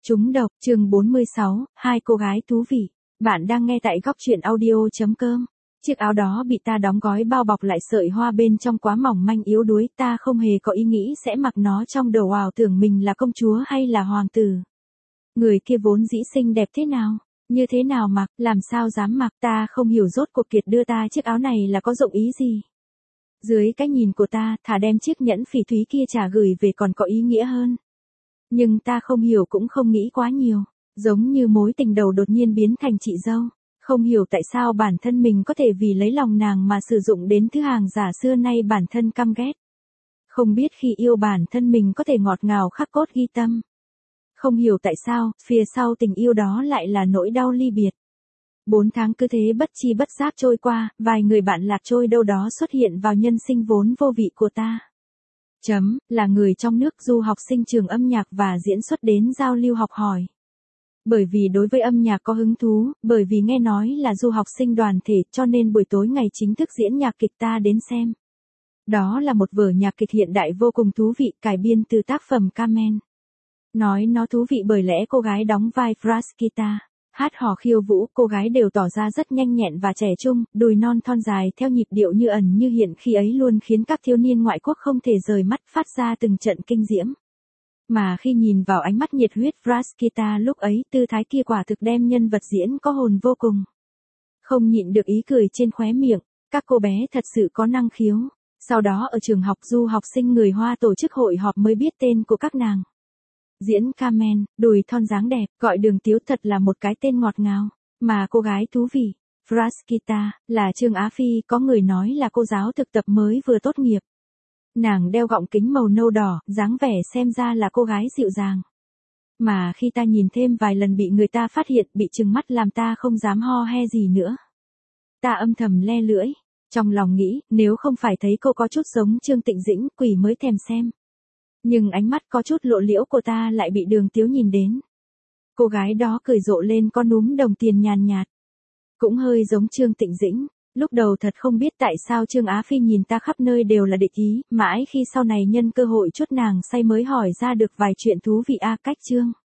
Trúng độc, chương 46, hai cô gái thú vị. Bạn đang nghe tại góc truyện audio.com. Chiếc áo đó bị ta đóng gói bao bọc lại sợi hoa bên trong quá mỏng manh yếu đuối, ta không hề có ý nghĩ sẽ mặc nó trong đầu ảo tưởng mình là công chúa hay là hoàng tử. Người kia vốn dĩ xinh đẹp thế nào, như thế nào mặc, làm sao dám mặc, ta không hiểu rốt cuộc Kiệt đưa ta chiếc áo này là có dụng ý gì. Dưới cái nhìn của ta, thà đem chiếc nhẫn phỉ thúy kia trả gửi về còn có ý nghĩa hơn. Nhưng ta không hiểu cũng không nghĩ quá nhiều, giống như mối tình đầu đột nhiên biến thành chị dâu. Không hiểu tại sao bản thân mình có thể vì lấy lòng nàng mà sử dụng đến thứ hàng giả xưa nay bản thân căm ghét. Không biết khi yêu bản thân mình có thể ngọt ngào khắc cốt ghi tâm. Không hiểu tại sao, phía sau tình yêu đó lại là nỗi đau ly biệt. 4 tháng cứ thế bất chi bất giác trôi qua, vài người bạn lạc trôi đâu đó xuất hiện vào nhân sinh vốn vô vị của ta. Là người trong nước du học sinh trường âm nhạc và diễn xuất đến giao lưu học hỏi. Bởi vì đối với âm nhạc có hứng thú, bởi vì nghe nói là du học sinh đoàn thể cho nên buổi tối ngày chính thức diễn nhạc kịch ta đến xem. Đó là một vở nhạc kịch hiện đại vô cùng thú vị cải biên từ tác phẩm Carmen. Nói nó thú vị bởi lẽ cô gái đóng vai Frasquita, hát hò khiêu vũ, cô gái đều tỏ ra rất nhanh nhẹn và trẻ trung, đùi non thon dài theo nhịp điệu như ẩn như hiện khi ấy luôn khiến các thiếu niên ngoại quốc không thể rời mắt phát ra từng trận kinh diễm. Mà khi nhìn vào ánh mắt nhiệt huyết Frasquita lúc ấy, tư thái kia quả thực đem nhân vật diễn có hồn vô cùng. Không nhịn được ý cười trên khóe miệng, các cô bé thật sự có năng khiếu. Sau đó ở trường học du học sinh người Hoa tổ chức hội họp mới biết tên của các nàng. Diễn Carmen, đùi thon dáng đẹp, gọi Đường Tiếu thật là một cái tên ngọt ngào. Mà cô gái thú vị, Frasquita, là Trương Á Phi, có người nói là cô giáo thực tập mới vừa tốt nghiệp. Nàng đeo gọng kính màu nâu đỏ, dáng vẻ xem ra là cô gái dịu dàng. Mà khi ta nhìn thêm vài lần bị người ta phát hiện, bị trừng mắt làm ta không dám ho he gì nữa. Ta âm thầm le lưỡi, trong lòng nghĩ, nếu không phải thấy cô có chút giống Trương Tịnh Dĩnh, quỷ mới thèm xem. Nhưng ánh mắt có chút lộ liễu của ta lại bị Đường Tiếu nhìn đến. Cô gái đó cười rộ lên con núm đồng tiền nhàn nhạt. Cũng hơi giống Trương Tịnh Dĩnh. Lúc đầu thật không biết tại sao Trương Á Phi nhìn ta khắp nơi đều là địch ý, mãi khi sau này nhân cơ hội chút nàng say mới hỏi ra được vài chuyện thú vị. Cách Trương